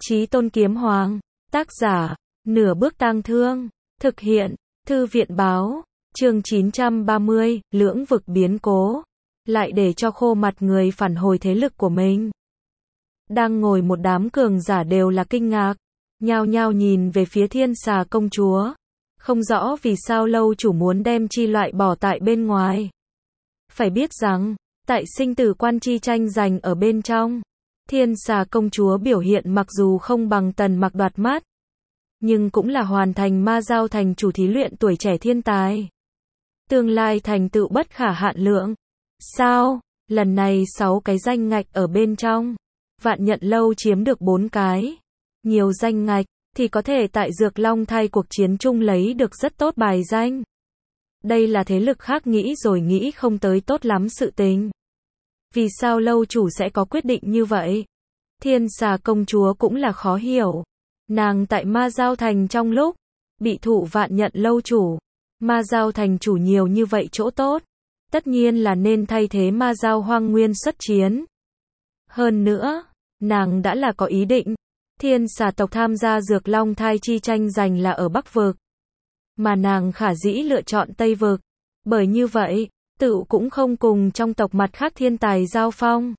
Chí Tôn Kiếm Hoàng. Tác giả, Nửa Bước Tang Thương. Thực hiện, Thư viện báo. Chương 930, lưỡng vực biến cố. Lại để cho khô mặt người phản hồi thế lực của mình. Đang ngồi một đám cường giả đều là kinh ngạc. Nhao nhao nhìn về phía Thiên Xà công chúa. Không rõ vì sao lâu chủ muốn đem chi loại bỏ tại bên ngoài. Phải biết rằng, tại sinh tử quan chi tranh giành ở bên trong. Thiên Xà công chúa biểu hiện mặc dù không bằng Tần Mặc đoạt mắt, nhưng cũng là hoàn thành ma giao thành chủ thí luyện tuổi trẻ thiên tài. Tương lai thành tựu bất khả hạn lượng. Sao? Lần này 6 cái danh ngạch ở bên trong. Vạn Nhận Lâu chiếm được 4 cái. Nhiều danh ngạch, thì có thể tại Dược Long Thai cuộc chiến chung lấy được rất tốt bài danh. Đây là thế lực khác nghĩ rồi nghĩ không tới tốt lắm sự tình. Vì sao lâu chủ sẽ có quyết định như vậy? Thiên Xà công chúa cũng là khó hiểu. Nàng tại Ma Giao Thành trong lúc bị thụ Vạn Nhận Lâu chủ, Ma Giao Thành chủ nhiều như vậy chỗ tốt, tất nhiên là nên thay thế Ma Giao Hoang Nguyên xuất chiến. Hơn nữa, nàng đã là có ý định, Thiên Xà tộc tham gia Dược Long Thai chi tranh giành là ở Bắc vực, mà nàng khả dĩ lựa chọn Tây vực. Bởi như vậy, tự cũng không cùng trong tộc mặt khác thiên tài giao phong.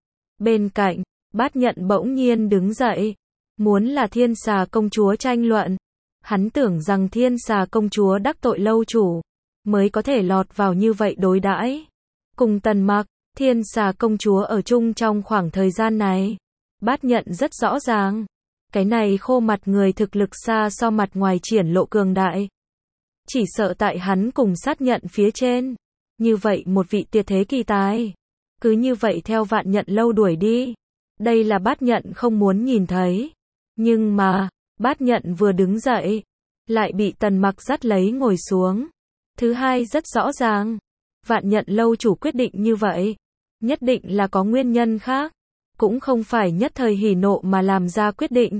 Bên cạnh, Bát Nhận bỗng nhiên đứng dậy, muốn là Thiên Xà công chúa tranh luận. Hắn tưởng rằng Thiên Xà công chúa đắc tội lâu chủ, mới có thể lọt vào như vậy đối đãi. Cùng Tần Mặc, Thiên Xà công chúa ở chung trong khoảng thời gian này. Bát Nhận rất rõ ràng, cái này khô mặt người thực lực xa so mặt ngoài triển lộ cường đại. Chỉ sợ tại hắn cùng sát nhận phía trên. Như vậy một vị tuyệt thế kỳ tài, cứ như vậy theo Vạn Nhận Lâu đuổi đi. Đây là Bát Nhận không muốn nhìn thấy. Nhưng mà, Bát Nhận vừa đứng dậy, lại bị Tần Mặc dắt lấy ngồi xuống. Thứ hai rất rõ ràng, Vạn Nhận Lâu chủ quyết định như vậy, nhất định là có nguyên nhân khác, cũng không phải nhất thời hỉ nộ mà làm ra quyết định.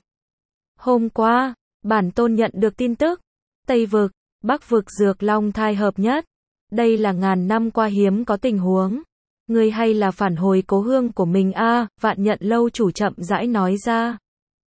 Hôm qua, bản tôn nhận được tin tức, Tây vực, Bắc vực Dược Long Thai hợp nhất. Đây là ngàn năm qua hiếm có tình huống. Ngươi hay là phản hồi cố hương của mình a? Vạn Nhận Lâu chủ chậm rãi nói ra.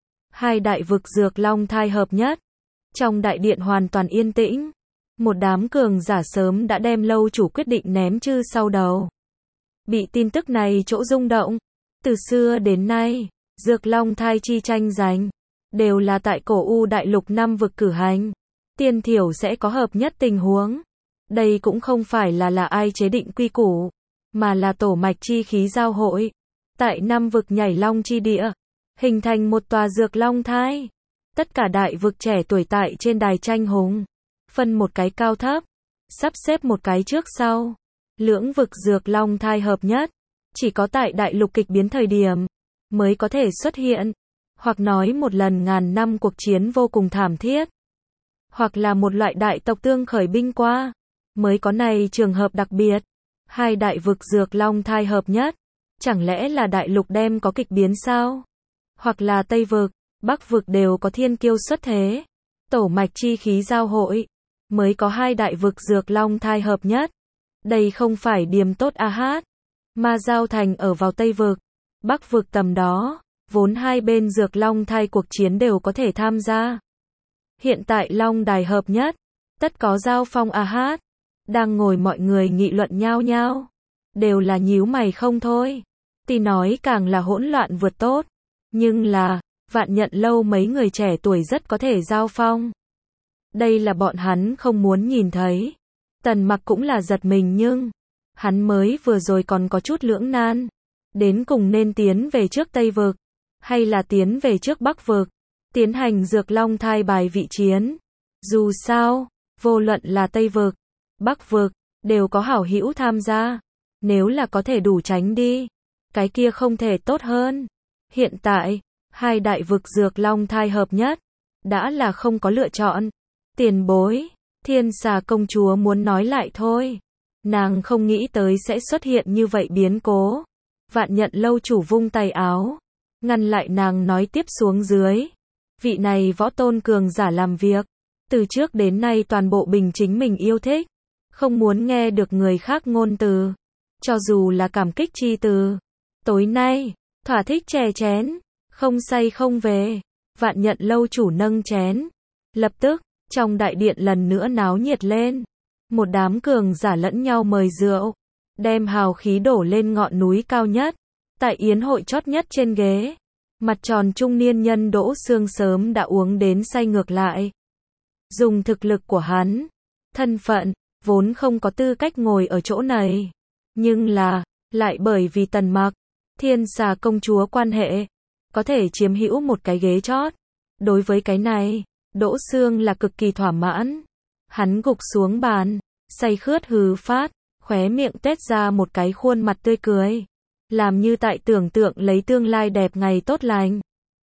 Hai đại vực Dược Long Thai hợp nhất. Trong đại điện hoàn toàn yên tĩnh. Một đám cường giả sớm đã đem lâu chủ quyết định ném chư sau đầu. Bị tin tức này chỗ rung động. Từ xưa đến nay, Dược Long Thai chi tranh giành đều là tại cổ U đại lục 5 vực cử hành. Tiên thiểu sẽ có hợp nhất tình huống. Đây cũng không phải là ai chế định quy củ, mà là tổ mạch chi khí giao hội. Tại 5 vực nhảy long chi địa, hình thành một tòa Dược Long Thai. Tất cả đại vực trẻ tuổi tại trên đài tranh hùng, phân một cái cao thấp, sắp xếp một cái trước sau. Lưỡng vực Dược Long Thai hợp nhất, chỉ có tại đại lục kịch biến thời điểm mới có thể xuất hiện, hoặc nói một lần ngàn năm cuộc chiến vô cùng thảm thiết, hoặc là một loại đại tộc tương khởi binh qua, mới có này trường hợp đặc biệt. Hai đại vực Dược Long Thai hợp nhất, chẳng lẽ là đại lục đem có kịch biến sao? Hoặc là Tây vực, Bắc vực đều có thiên kiêu xuất thế, tổ mạch chi khí giao hội, mới có hai đại vực Dược Long Thai hợp nhất. Đây không phải điềm tốt a hát. Ma Giao Thành ở vào Tây vực, Bắc vực tầm đó, vốn hai bên Dược Long Thai cuộc chiến đều có thể tham gia. Hiện tại Long Đài hợp nhất, tất có giao phong a hát. Đang ngồi mọi người nghị luận nhao nhao, đều là nhíu mày không thôi. Tí nói càng là hỗn loạn vượt tốt, nhưng là, Vạn Nhận Lâu mấy người trẻ tuổi rất có thể giao phong. Đây là bọn hắn không muốn nhìn thấy. Tần Mặc cũng là giật mình nhưng, hắn mới vừa rồi còn có chút lưỡng nan. Đến cùng nên tiến về trước Tây vực, hay là tiến về trước Bắc vực, tiến hành Dược Long Thai bài vị chiến. Dù sao, vô luận là Tây vực, Bắc vực, đều có hảo hữu tham gia. Nếu là có thể đủ tránh đi, cái kia không thể tốt hơn. Hiện tại, hai đại vực Dược Long Thai hợp nhất, đã là không có lựa chọn. Tiền bối, Thiên Xà công chúa muốn nói lại thôi. Nàng không nghĩ tới sẽ xuất hiện như vậy biến cố. Vạn Nhận Lâu chủ vung tay áo, ngăn lại nàng nói tiếp xuống dưới. Vị này võ tôn cường giả làm việc, từ trước đến nay toàn bộ bình chính mình yêu thích. Không muốn nghe được người khác ngôn từ, cho dù là cảm kích chi từ. Tối nay, thỏa thích chè chén, không say không về. Vạn Nhận lâu chủ nâng chén. Lập tức, trong đại điện lần nữa náo nhiệt lên. Một đám cường giả lẫn nhau mời rượu, đem hào khí đổ lên ngọn núi cao nhất. Tại yến hội chót nhất trên ghế, mặt tròn trung niên nhân Đỗ Xương sớm đã uống đến say ngược lại. Dùng thực lực của hắn, thân phận, vốn không có tư cách ngồi ở chỗ này. Nhưng lại bởi vì Tần Mặc, Thiên Xà công chúa quan hệ, có thể chiếm hữu một cái ghế chót. Đối với cái này, Đỗ Xương là cực kỳ thỏa mãn. Hắn gục xuống bàn, say khướt hừ phát, khóe miệng tuét ra một cái khuôn mặt tươi cười, làm như tại tưởng tượng lấy tương lai đẹp ngày tốt lành.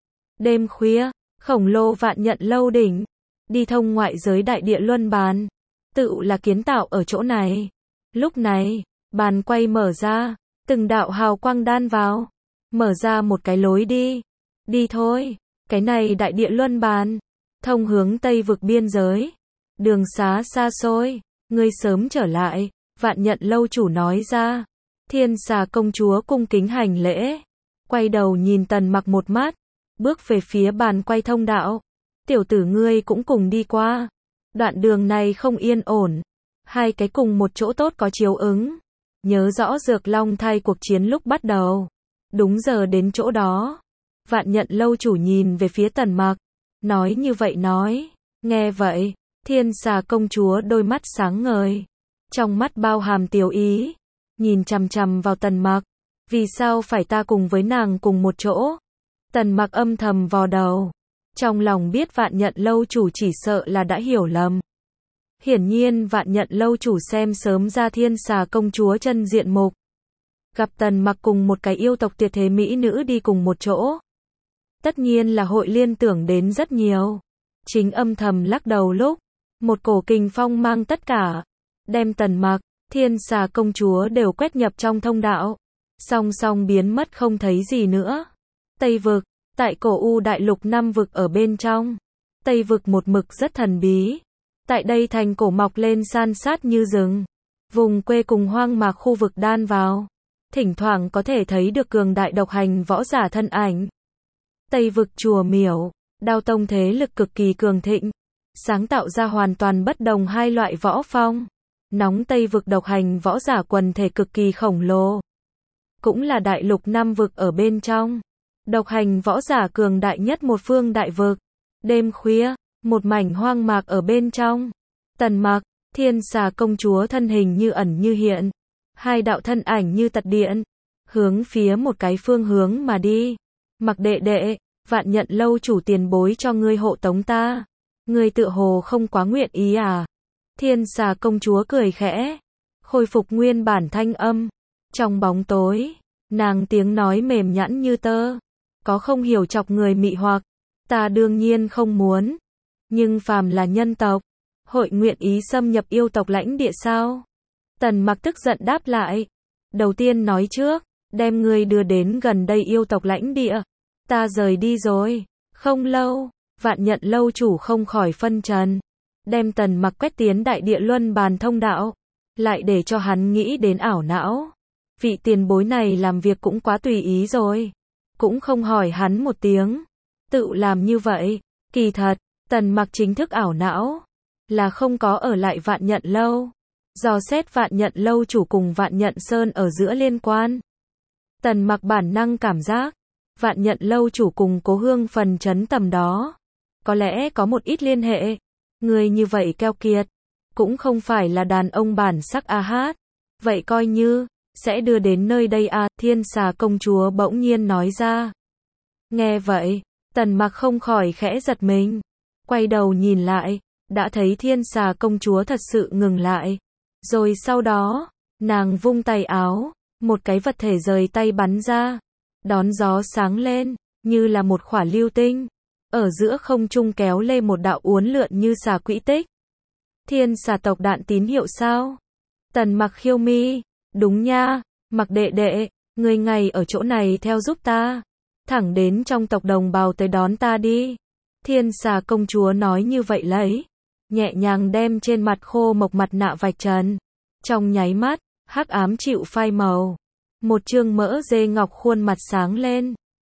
Đêm khuya, khổng lồ Vạn Nhận lâu đỉnh, đi thông ngoại giới đại địa luân bàn, tự là kiến tạo ở chỗ này. Lúc này, bàn quay mở ra, từng đạo hào quang đan vào, mở ra một cái lối đi. Đi thôi, cái này đại địa luân bàn, thông hướng Tây vực biên giới. Đường xá xa xôi, ngươi sớm trở lại, Vạn Nhận lâu chủ nói ra. Thiên Xà công chúa cung kính hành lễ, quay đầu nhìn Tần Mặc một mắt, bước về phía bàn quay thông đạo. Tiểu tử ngươi cũng cùng đi qua. Đoạn đường này không yên ổn, hai cái cùng một chỗ tốt có chiếu ứng. Nhớ rõ Dược Long thay cuộc chiến lúc bắt đầu, đúng giờ đến chỗ đó. Vạn Nhận lâu chủ nhìn về phía Tần Mặc, nói như vậy nói. Nghe vậy, Thiên Xà công chúa đôi mắt sáng ngời, trong mắt bao hàm tiểu ý, nhìn chằm chằm vào Tần Mặc. Vì sao phải ta cùng với nàng cùng một chỗ? Tần Mặc âm thầm vò đầu, trong lòng biết Vạn Nhận lâu chủ chỉ sợ là đã hiểu lầm. Hiển nhiên Vạn Nhận lâu chủ xem sớm ra Thiên Xà công chúa chân diện mục. Gặp Tần Mặc cùng một cái yêu tộc tuyệt thế mỹ nữ đi cùng một chỗ, tất nhiên là hội liên tưởng đến rất nhiều. Chính âm thầm lắc đầu lúc, một cổ kình phong mang tất cả, đem Tần Mặc, Thiên Xà công chúa đều quét nhập trong thông đạo, song song biến mất không thấy gì nữa. Tây vực, tại cổ U đại lục 5 vực ở bên trong, Tây vực một mực rất thần bí. Tại đây thành cổ mọc lên san sát như rừng, vùng quê cùng hoang mạc khu vực đan vào, thỉnh thoảng có thể thấy được cường đại độc hành võ giả thân ảnh. Tây vực chùa miểu, Đao tông thế lực cực kỳ cường thịnh, sáng tạo ra hoàn toàn bất đồng hai loại võ phong. Nóng Tây vực độc hành võ giả quần thể cực kỳ khổng lồ, cũng là đại lục 5 vực ở bên trong, độc hành võ giả cường đại nhất một phương đại vực. Đêm khuya, một mảnh hoang mạc ở bên trong, Tần Mặc, Thiên Xà công chúa thân hình như ẩn như hiện, hai đạo thân ảnh như tật điện, hướng phía một cái phương hướng mà đi. Mặc đệ đệ, Vạn Nhận lâu chủ tiền bối cho ngươi hộ tống ta, ngươi tựa hồ không quá nguyện ý à? Thiên Xà công chúa cười khẽ, khôi phục nguyên bản thanh âm. Trong bóng tối, nàng tiếng nói mềm nhẵn như tơ, có không hiểu chọc người mị hoặc. Ta đương nhiên không muốn, nhưng phàm là nhân tộc, hội nguyện ý xâm nhập yêu tộc lãnh địa sao? Tần Mặc tức giận đáp lại, đầu tiên nói trước, đem ngươi đưa đến gần đây yêu tộc lãnh địa, ta rời đi rồi. Không lâu, Vạn Nhận lâu chủ không khỏi phân trần, đem Tần Mặc quét tiến đại địa luân bàn thông đạo, lại để cho hắn nghĩ đến ảo não. Vị tiền bối này làm việc cũng quá tùy ý rồi, cũng không hỏi hắn một tiếng, tự làm như vậy. Kỳ thật, Tần Mặc chính thức ảo não, là không có ở lại Vạn Nhận lâu, dò xét Vạn Nhận lâu chủ cùng Vạn Nhận Sơn ở giữa liên quan. Tần Mặc bản năng cảm giác, Vạn Nhận lâu chủ cùng Cố Hương phần chấn tầm đó, có lẽ có một ít liên hệ. Người như vậy keo kiệt, cũng không phải là đàn ông bản sắc a hát. Vậy coi như, sẽ đưa đến nơi đây à? Thiên Xà công chúa bỗng nhiên nói ra. Nghe vậy, Tần Mặc không khỏi khẽ giật mình, quay đầu nhìn lại, đã thấy Thiên Xà công chúa thật sự ngừng lại. Rồi sau đó, nàng vung tay áo, một cái vật thể rời tay bắn ra, đón gió sáng lên, như là một khỏa lưu tinh, ở giữa không trung kéo lê một đạo uốn lượn như xà quỹ tích. Thiên Xà tộc đạn tín hiệu sao? Tần Mặc khiêu mi, đúng nha, Mặc đệ đệ, ngươi ngay ở chỗ này theo giúp ta, thẳng đến trong tộc đồng bào tới đón ta đi. Thiên Xà công chúa nói như vậy lấy, nhẹ nhàng đem trên mặt khô mộc mặt nạ vạch trần. Trong nháy mắt, hắc ám chịu phai màu, một trương mỡ dê ngọc khuôn mặt sáng lên,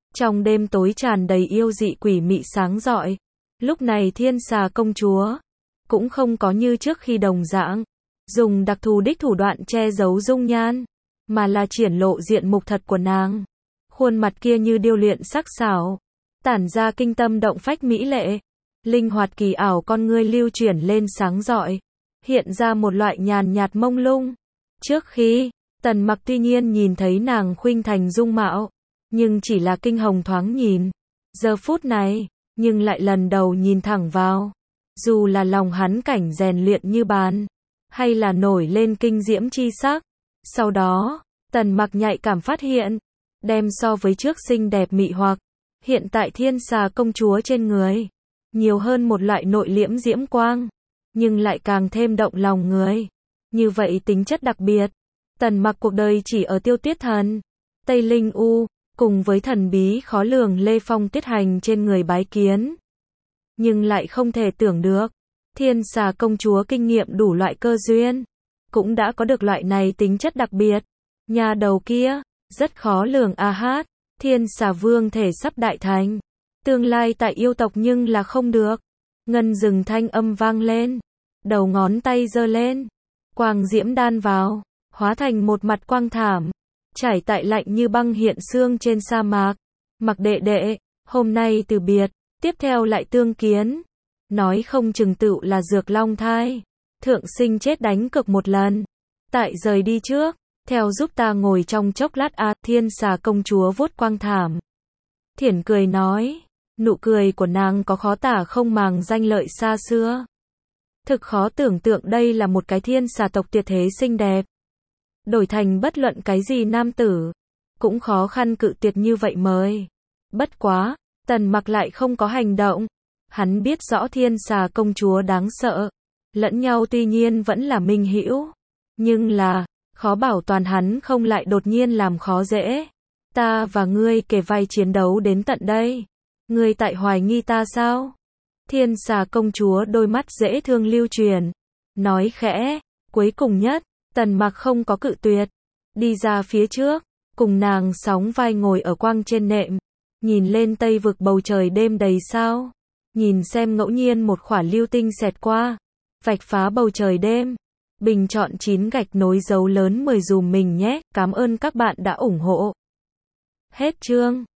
Trong đêm tối tràn đầy yêu dị quỷ mị sáng rọi. Lúc này Thiên Xà công chúa cũng không có như trước khi đồng dạng dùng đặc thù đích thủ đoạn che giấu dung nhan, mà là triển lộ diện mục thật của nàng. Khuôn mặt kia như điêu luyện sắc sảo, tản ra kinh tâm động phách mỹ lệ, linh hoạt kỳ ảo, con ngươi lưu chuyển lên sáng rọi, hiện ra một loại nhàn nhạt mông lung. Trước khi Tần Mặc tuy nhiên nhìn thấy nàng khuynh thành dung mạo, nhưng chỉ là kinh hồng thoáng nhìn. Giờ phút này, nhưng lại lần đầu nhìn thẳng vào. Dù là lòng hắn cảnh rèn luyện như bàn, hay là nổi lên kinh diễm chi sắc. Sau đó, Tần Mặc nhạy cảm phát hiện, đem so với trước xinh đẹp mị hoặc, hiện tại Thiên Xà công chúa trên người, nhiều hơn một loại nội liễm diễm quang, nhưng lại càng thêm động lòng người. Như vậy tính chất đặc biệt, Tần Mặc cuộc đời chỉ ở Tiêu Tuyết Thần, Tây Linh U, cùng với thần bí khó lường Lê Phong Tuyết Hành trên người bái kiến. Nhưng lại không thể tưởng được, Thiên Xà công chúa kinh nghiệm đủ loại cơ duyên, cũng đã có được loại này tính chất đặc biệt. Nhà đầu kia, rất khó lường a hát, Thiên Xà vương thể sắp đại thành. Tương lai tại yêu tộc nhưng là không được. Ngân rừng thanh âm vang lên, đầu ngón tay giơ lên, quang diễm đan vào, hóa thành một mặt quang thảm, trải tại lạnh như băng hiện xương trên sa mạc. Mặc đệ đệ, hôm nay từ biệt, tiếp theo lại tương kiến. Nói không chừng tựu là Dược Long thai. Thượng sinh chết đánh cược một lần. Tại rời đi trước, theo giúp ta ngồi trong chốc lát a. Thiên Xà công chúa vuốt quang thảm, thiển cười nói. Nụ cười của nàng có khó tả không màng danh lợi xa xưa. Thực khó tưởng tượng đây là một cái thiên xà tộc tuyệt thế xinh đẹp. Đổi thành bất luận cái gì nam tử, cũng khó khăn cự tuyệt như vậy mời. Bất quá, Tần Mặc lại không có hành động. Hắn biết rõ Thiên Xà công chúa đáng sợ. Lẫn nhau tuy nhiên vẫn là minh hữu, nhưng là, khó bảo toàn hắn không lại đột nhiên làm khó dễ. Ta và ngươi kề vai chiến đấu đến tận đây. Ngươi tại hoài nghi ta sao? Thiên Xà công chúa đôi mắt dễ thương lưu truyền, nói khẽ. Cuối cùng nhất, Tần Mặc không có cự tuyệt, đi ra phía trước, cùng nàng sóng vai ngồi ở quang trên nệm, nhìn lên tây vực bầu trời đêm đầy sao, nhìn xem ngẫu nhiên một khỏa lưu tinh xẹt qua, vạch phá bầu trời đêm. Bình chọn 9 gạch nối dấu lớn 10 dùm mình nhé. Cảm ơn các bạn đã ủng hộ. Hết chương.